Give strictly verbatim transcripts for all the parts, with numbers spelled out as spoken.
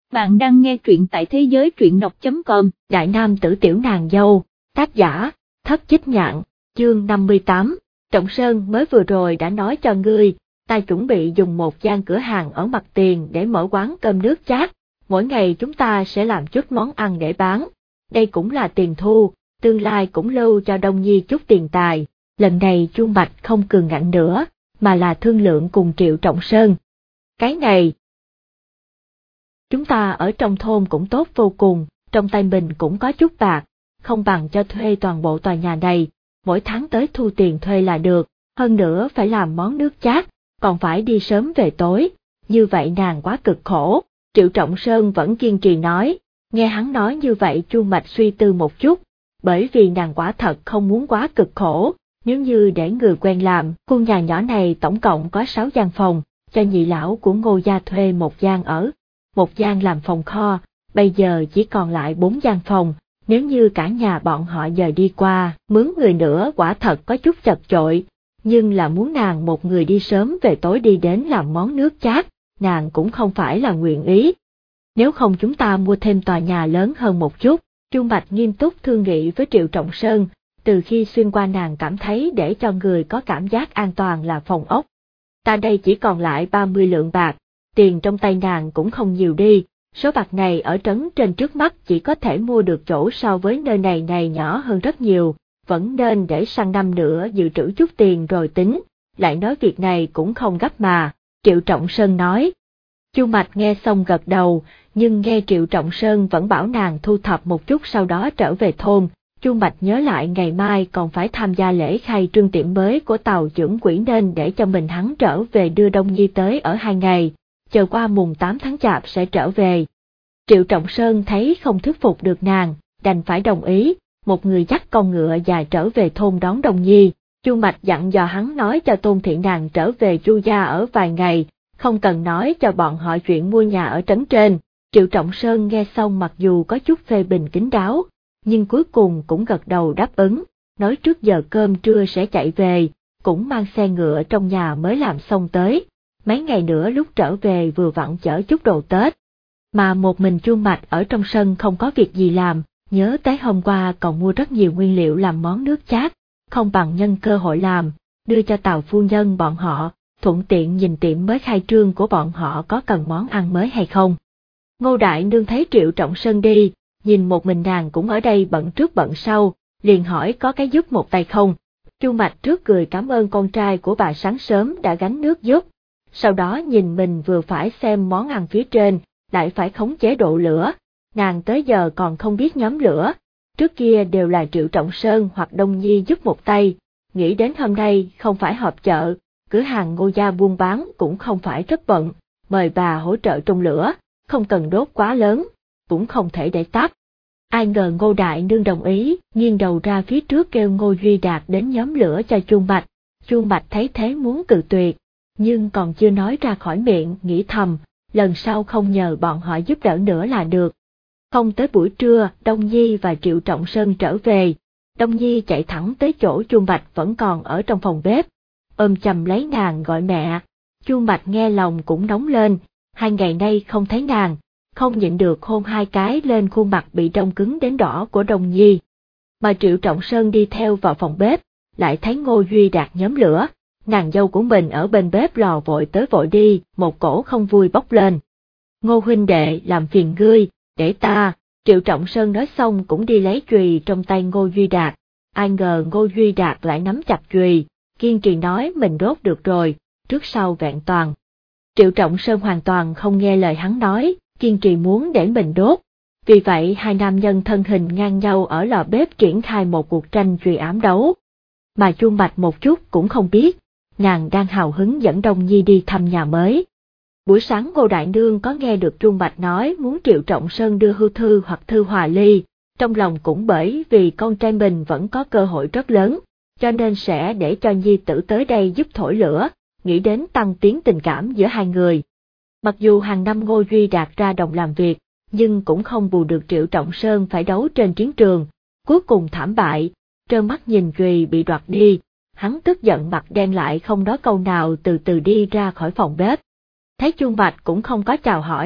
Bạn đang nghe truyện tại thế giới truyện đọc chấm com. Đại nam tử tiểu nàng dâu, tác giả, Thất Chích Nhạn, chương năm mươi tám. Trọng Sơn mới vừa rồi đã nói cho ngươi, ta chuẩn bị dùng một gian cửa hàng ở mặt tiền để mở quán cơm nước chát, mỗi ngày chúng ta sẽ làm chút món ăn để bán. Đây cũng là tiền thu, tương lai cũng lưu cho Đông Nhi chút tiền tài. Lần này Chu Bạch không cường ngạnh nữa, mà là thương lượng cùng Triệu Trọng Sơn. Cái này, chúng ta ở trong thôn cũng tốt vô cùng, trong tay mình cũng có chút bạc, không bằng cho thuê toàn bộ tòa nhà này, mỗi tháng tới thu tiền thuê là được, hơn nữa phải làm món nước chát, còn phải đi sớm về tối, như vậy nàng quá cực khổ. Triệu Trọng Sơn vẫn kiên trì nói, nghe hắn nói như vậy Chu Mạch suy tư một chút, bởi vì nàng quả thật không muốn quá cực khổ, nếu như để người quen làm, khu nhà nhỏ này tổng cộng có sáu gian phòng, cho nhị lão của Ngô gia thuê một gian ở, một gian làm phòng kho, bây giờ chỉ còn lại bốn gian phòng, nếu như cả nhà bọn họ giờ đi qua, mướn người nữa quả thật có chút chật chội, nhưng là muốn nàng một người đi sớm về tối đi đến làm món nước chát, nàng cũng không phải là nguyện ý. Nếu không chúng ta mua thêm tòa nhà lớn hơn một chút, Chu Bạch nghiêm túc thương nghị với Triệu Trọng Sơn, từ khi xuyên qua nàng cảm thấy để cho người có cảm giác an toàn là phòng ốc. Ta đây chỉ còn lại ba mươi lượng bạc, tiền trong tay nàng cũng không nhiều đi, số bạc này ở trấn trên trước mắt chỉ có thể mua được chỗ so với nơi này này nhỏ hơn rất nhiều, vẫn nên để sang năm nữa dự trữ chút tiền rồi tính, lại nói việc này cũng không gấp mà, Triệu Trọng Sơn nói. Chu Mạch nghe xong gật đầu, nhưng nghe Triệu Trọng Sơn vẫn bảo nàng thu thập một chút sau đó trở về thôn. Chu Mạch nhớ lại ngày mai còn phải tham gia lễ khai trương tiệm mới của Tào trưởng quỹ nên để cho mình hắn trở về đưa Đông Nhi tới ở hai ngày, chờ qua mùng tám tháng chạp sẽ trở về. Triệu Trọng Sơn thấy không thuyết phục được nàng, đành phải đồng ý, một người dắt con ngựa dài trở về thôn đón Đông Nhi. Chu Mạch dặn dò hắn nói cho Tôn Thị nàng trở về Chu gia ở vài ngày, không cần nói cho bọn họ chuyện mua nhà ở trấn trên. Triệu Trọng Sơn nghe xong mặc dù có chút phê bình kín đáo, nhưng cuối cùng cũng gật đầu đáp ứng, nói trước giờ cơm trưa sẽ chạy về, cũng mang xe ngựa trong nhà mới làm xong tới, mấy ngày nữa lúc trở về vừa vặn chở chút đồ Tết. Mà một mình Chu Mạch ở trong sân không có việc gì làm, nhớ tới hôm qua còn mua rất nhiều nguyên liệu làm món nước chát, không bằng nhân cơ hội làm, đưa cho Tào phu nhân bọn họ, thuận tiện nhìn tiệm mới khai trương của bọn họ có cần món ăn mới hay không. Ngô Đại Nương thấy Triệu Trọng Sơn đi, nhìn một mình nàng cũng ở đây bận trước bận sau, liền hỏi có cái giúp một tay không. Chu Mạch trước cười cảm ơn con trai của bà sáng sớm đã gánh nước giúp, sau đó nhìn mình vừa phải xem món ăn phía trên, lại phải khống chế độ lửa, nàng tới giờ còn không biết nhóm lửa, trước kia đều là Triệu Trọng Sơn hoặc Đông Nhi giúp một tay, nghĩ đến hôm nay không phải họp chợ, cửa hàng Ngô gia buôn bán cũng không phải rất bận, mời bà hỗ trợ trong lửa, không cần đốt quá lớn, cũng không thể để tắt. Ai ngờ Ngô Đại Nương đồng ý, nghiêng đầu ra phía trước kêu Ngô Duy Đạt đến nhóm lửa cho Chu Mạch. Chu Mạch thấy thế muốn cự tuyệt, nhưng còn chưa nói ra khỏi miệng, nghĩ thầm, lần sau không nhờ bọn họ giúp đỡ nữa là được. Không tới buổi trưa, Đông Nhi và Triệu Trọng Sơn trở về, Đông Nhi chạy thẳng tới chỗ Chu Mạch vẫn còn ở trong phòng bếp, ôm chầm lấy nàng gọi mẹ. Chu Mạch nghe lòng cũng nóng lên, hai ngày nay không thấy nàng, không nhịn được hôn hai cái lên khuôn mặt bị đông cứng đến đỏ của Đông Nhi. Mà Triệu Trọng Sơn đi theo vào phòng bếp, lại thấy Ngô Duy Đạt nhóm lửa, nàng dâu của mình ở bên bếp lò vội tới vội đi, một cổ không vui bốc lên. Ngô huynh đệ làm phiền ngươi, để ta, Triệu Trọng Sơn nói xong cũng đi lấy chùy trong tay Ngô Duy Đạt, ai ngờ Ngô Duy Đạt lại nắm chặt chùy, kiên trì nói mình đốt được rồi, trước sau vẹn toàn. Triệu Trọng Sơn hoàn toàn không nghe lời hắn nói, kiên trì muốn để mình đốt. Vì vậy hai nam nhân thân hình ngang nhau ở lò bếp triển khai một cuộc tranh chùy ám đấu. Mà Chu Mạch một chút cũng không biết, nàng đang hào hứng dẫn Đông Nhi đi thăm nhà mới. Buổi sáng Ngô Đại Nương có nghe được Chu Mạch nói muốn Triệu Trọng Sơn đưa hưu thư hoặc thư hòa ly, trong lòng cũng bởi vì con trai mình vẫn có cơ hội rất lớn, cho nên sẽ để cho Nhi tử tới đây giúp thổi lửa, nghĩ đến tăng tiến tình cảm giữa hai người. Mặc dù hàng năm Ngô Duy Đạt ra đồng làm việc, nhưng cũng không bù được Triệu Trọng Sơn phải đấu trên chiến trường, cuối cùng thảm bại, trơ mắt nhìn chùy bị đoạt đi, hắn tức giận mặt đen lại không nói câu nào từ từ đi ra khỏi phòng bếp. Thấy Chu Mạch cũng không có chào hỏi,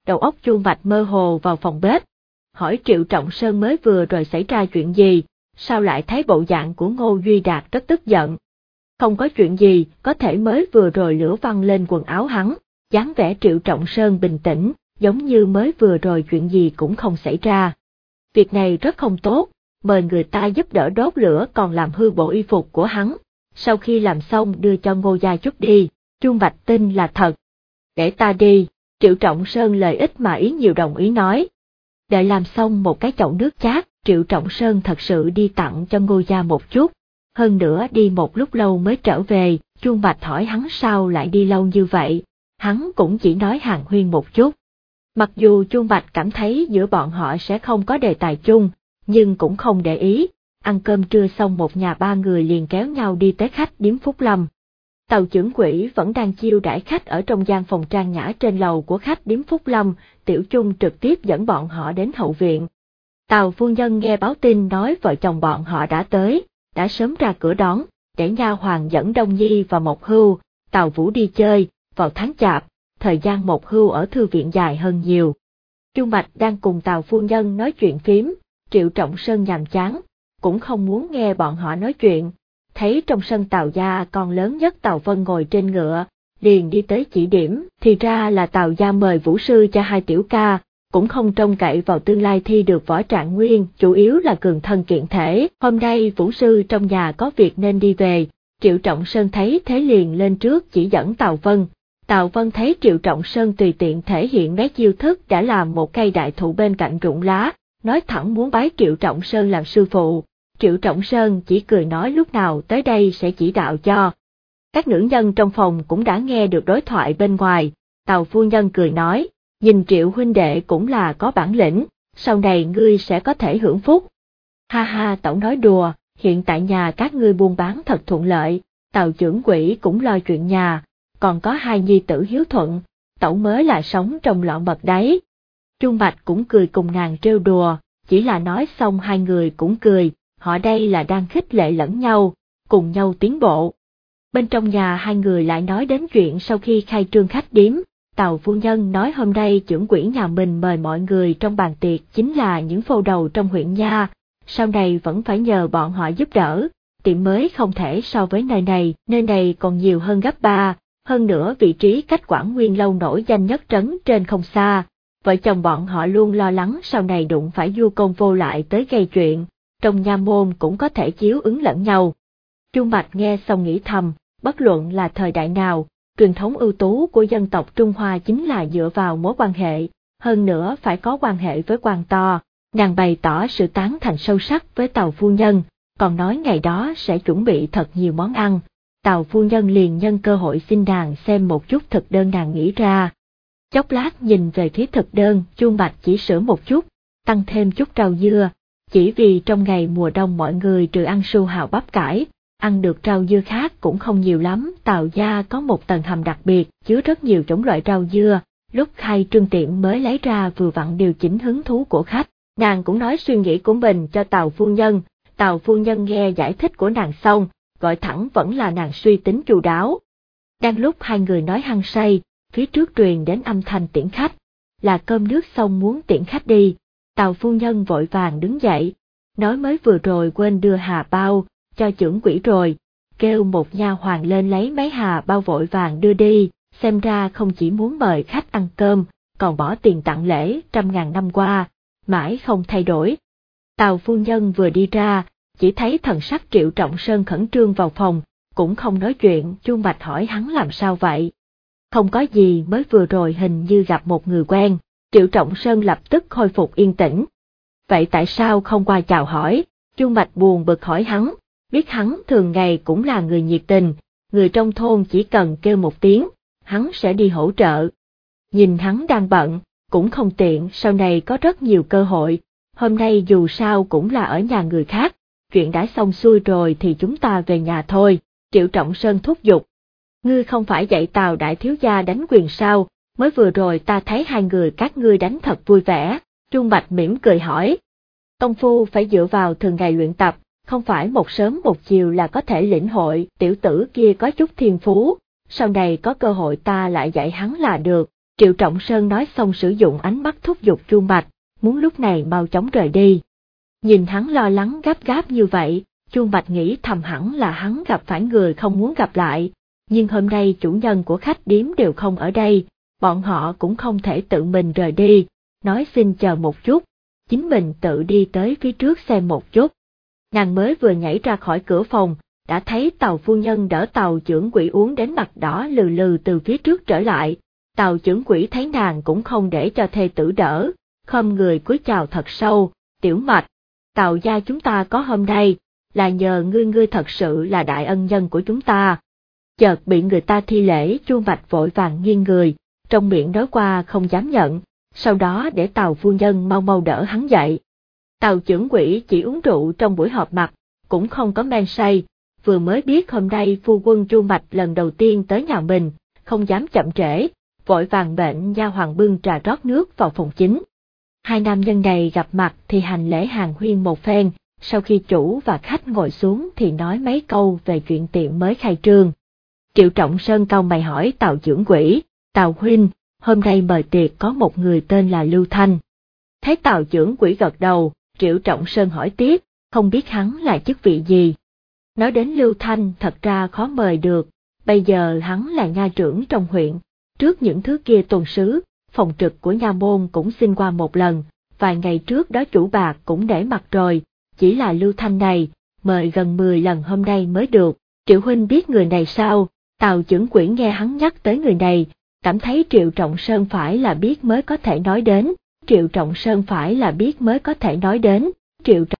đầu óc Chu Mạch mơ hồ vào phòng bếp, hỏi Triệu Trọng Sơn mới vừa rồi xảy ra chuyện gì, sao lại thấy bộ dạng của Ngô Duy Đạt rất tức giận. Không có chuyện gì, có thể mới vừa rồi lửa văng lên quần áo hắn, dáng vẻ Triệu Trọng Sơn bình tĩnh, giống như mới vừa rồi chuyện gì cũng không xảy ra. Việc này rất không tốt, mời người ta giúp đỡ đốt lửa còn làm hư bộ y phục của hắn, sau khi làm xong đưa cho Ngô gia chút đi, Chu Mạch tin là thật. Để ta đi, Triệu Trọng Sơn lời ít mà ý nhiều đồng ý nói. Đợi làm xong một cái chậu nước chát, Triệu Trọng Sơn thật sự đi tặng cho Ngô gia một chút, hơn nữa đi một lúc lâu mới trở về, Chu Mạch hỏi hắn sao lại đi lâu như vậy, hắn cũng chỉ nói hàn huyên một chút. Mặc dù Chu Mạch cảm thấy giữa bọn họ sẽ không có đề tài chung, nhưng cũng không để ý, ăn cơm trưa xong một nhà ba người liền kéo nhau đi tới khách điếm Phúc Lâm. Tàu trưởng quỹ vẫn đang chiêu đãi khách ở trong gian phòng trang nhã trên lầu của khách điếm Phúc Lâm, Tiểu Chung trực tiếp dẫn bọn họ đến hậu viện. Tàu phu nhân nghe báo tin nói vợ chồng bọn họ đã tới, đã sớm ra cửa đón, để nha hoàn dẫn Đông Nhi và Mộc Hưu, Tàu Vũ đi chơi, vào tháng chạp, thời gian Mộc Hưu ở thư viện dài hơn nhiều. Chu Mạch đang cùng Tàu phu nhân nói chuyện phím, Triệu Trọng Sơn nhàm chán, cũng không muốn nghe bọn họ nói chuyện, thấy trong sân Tàu gia con lớn nhất Tàu Vân ngồi trên ngựa, liền đi tới chỉ điểm, thì ra là Tàu gia mời vũ sư cho hai tiểu ca, cũng không trông cậy vào tương lai thi được võ trạng nguyên, chủ yếu là cường thân kiện thể. Hôm nay vũ sư trong nhà có việc nên đi về, Triệu Trọng Sơn thấy thế liền lên trước chỉ dẫn Tàu Vân. Tàu Vân thấy Triệu Trọng Sơn tùy tiện thể hiện mấy chiêu thức đã làm một cây đại thụ bên cạnh rụng lá, nói thẳng muốn bái Triệu Trọng Sơn làm sư phụ. Triệu Trọng Sơn chỉ cười nói lúc nào tới đây sẽ chỉ đạo cho. Các nữ nhân trong phòng cũng đã nghe được đối thoại bên ngoài, Tàu phu nhân cười nói, nhìn Triệu huynh đệ cũng là có bản lĩnh, sau này ngươi sẽ có thể hưởng phúc. Ha ha, tẩu nói đùa, hiện tại nhà các ngươi buôn bán thật thuận lợi, Tàu trưởng quỹ cũng lo chuyện nhà, còn có hai nhi tử hiếu thuận, tẩu mới là sống trong lọ mật đấy. Chu Mạch cũng cười cùng nàng trêu đùa, chỉ là nói xong hai người cũng cười, họ đây là đang khích lệ lẫn nhau, cùng nhau tiến bộ. Bên trong nhà hai người lại nói đến chuyện sau khi khai trương khách điếm, Tàu phu nhân nói hôm nay trưởng quỹ nhà mình mời mọi người trong bàn tiệc chính là những phô đầu trong huyện nha, sau này vẫn phải nhờ bọn họ giúp đỡ, tiệm mới không thể so với nơi này, nơi này còn nhiều hơn gấp ba, hơn nữa vị trí cách Quảng Nguyên lâu nổi danh nhất trấn trên không xa, vợ chồng bọn họ luôn lo lắng sau này đụng phải du công vô lại tới gây chuyện, trong nha môn cũng có thể chiếu ứng lẫn nhau. Chu Mạch nghe xong nghĩ thầm, bất luận là thời đại nào, truyền thống ưu tú của dân tộc Trung Hoa chính là dựa vào mối quan hệ, hơn nữa phải có quan hệ với quan to. Nàng bày tỏ sự tán thành sâu sắc với Tàu phu nhân, còn nói ngày đó sẽ chuẩn bị thật nhiều món ăn. Tàu phu nhân liền nhân cơ hội xin nàng xem một chút thực đơn nàng nghĩ ra. Chốc lát nhìn về phía thực đơn, Chu Mạch chỉ sửa một chút, tăng thêm chút rau dưa, chỉ vì trong ngày mùa đông mọi người trừ ăn su hào bắp cải, ăn được rau dưa khác cũng không nhiều lắm. Tàu gia có một tầng hầm đặc biệt, chứa rất nhiều chủng loại rau dưa, lúc khai trương tiệm mới lấy ra vừa vặn điều chỉnh hứng thú của khách. Nàng cũng nói suy nghĩ của mình cho Tàu phu nhân, Tàu phu nhân nghe giải thích của nàng xong, gọi thẳng vẫn là nàng suy tính chu đáo. Đang lúc hai người nói hăng say, phía trước truyền đến âm thanh tiễn khách, là cơm nước xong muốn tiễn khách đi. Tàu phu nhân vội vàng đứng dậy, nói mới vừa rồi quên đưa hà bao cho trưởng quỹ rồi, kêu một nha hoàn lên lấy mấy hà bao vội vàng đưa đi, xem ra không chỉ muốn mời khách ăn cơm, còn bỏ tiền tặng lễ trăm ngàn năm qua, mãi không thay đổi. Tàu phu nhân vừa đi ra, chỉ thấy thần sắc Triệu Trọng Sơn khẩn trương vào phòng, cũng không nói chuyện. Chu Mạch hỏi hắn làm sao vậy. Không có gì, mới vừa rồi hình như gặp một người quen. Triệu Trọng Sơn lập tức khôi phục yên tĩnh. Vậy tại sao không qua chào hỏi? Chu Mạch buồn bực hỏi hắn, biết hắn thường ngày cũng là người nhiệt tình, người trong thôn chỉ cần kêu một tiếng, hắn sẽ đi hỗ trợ. Nhìn hắn đang bận, cũng không tiện, sau này có rất nhiều cơ hội, hôm nay dù sao cũng là ở nhà người khác, chuyện đã xong xuôi rồi thì chúng ta về nhà thôi. Triệu Trọng Sơn thúc giục. Ngươi không phải dạy Tào đại thiếu gia đánh quyền sao, mới vừa rồi ta thấy hai người các ngươi đánh thật vui vẻ. Chu Mạch mỉm cười hỏi. Công phu phải dựa vào thường ngày luyện tập, không phải một sớm một chiều là có thể lĩnh hội. Tiểu tử kia có chút thiên phú, sau này có cơ hội ta lại dạy hắn là được. Triệu Trọng Sơn nói xong sử dụng ánh mắt thúc giục Chu Mạch, muốn lúc này mau chóng rời đi. Nhìn hắn lo lắng gấp gáp như vậy, Chu Mạch nghĩ thầm hẳn là hắn gặp phải người không muốn gặp lại, nhưng hôm nay chủ nhân của khách điếm đều không ở đây, bọn họ cũng không thể tự mình rời đi, nói xin chờ một chút, chính mình tự đi tới phía trước xem một chút. Nàng mới vừa nhảy ra khỏi cửa phòng, đã thấy Tào phu nhân đỡ Tào trưởng quỹ uống đến mặt đỏ lừ lừ từ phía trước trở lại. Tào trưởng quỹ thấy nàng cũng không để cho thê tử đỡ, khom người cúi chào thật sâu, Tiểu Mạch, Tào gia chúng ta có hôm nay, là nhờ ngươi ngươi thật sự là đại ân nhân của chúng ta. Chợt bị người ta thi lễ, Chu Mạch vội vàng nghiêng người, trong miệng nói qua không dám nhận, sau đó để Tào phu nhân mau mau đỡ hắn dậy. Tào trưởng quỹ chỉ uống rượu trong buổi họp mặt, cũng không có men say, vừa mới biết hôm nay phu quân Chu Mạch lần đầu tiên tới nhà mình, không dám chậm trễ, vội vàng bệnh nha hoàn bưng trà rót nước vào phòng chính. Hai nam nhân này gặp mặt thì hành lễ hàn huyên một phen, sau khi chủ và khách ngồi xuống thì nói mấy câu về chuyện tiệm mới khai trương. Triệu Trọng Sơn cau mày hỏi Tào trưởng quỹ, Tào huynh, hôm nay mời tiệc có một người tên là Lưu Thanh. Thấy Tào trưởng quỹ gật đầu, Triệu Trọng Sơn hỏi tiếp, không biết hắn là chức vị gì. Nói đến Lưu Thanh thật ra khó mời được, bây giờ hắn là nha trưởng trong huyện, trước những thứ kia tuần sứ, phòng trực của nha môn cũng xin qua một lần, vài ngày trước đó chủ bạc cũng để mặt rồi, chỉ là Lưu Thanh này, mời gần mười lần hôm nay mới được. Triệu huynh biết người này sao? Tào trưởng quỹ nghe hắn nhắc tới người này, cảm thấy Triệu Trọng Sơn phải là biết mới có thể nói đến, Triệu Trọng Sơn phải là biết mới có thể nói đến, Triệu Trọng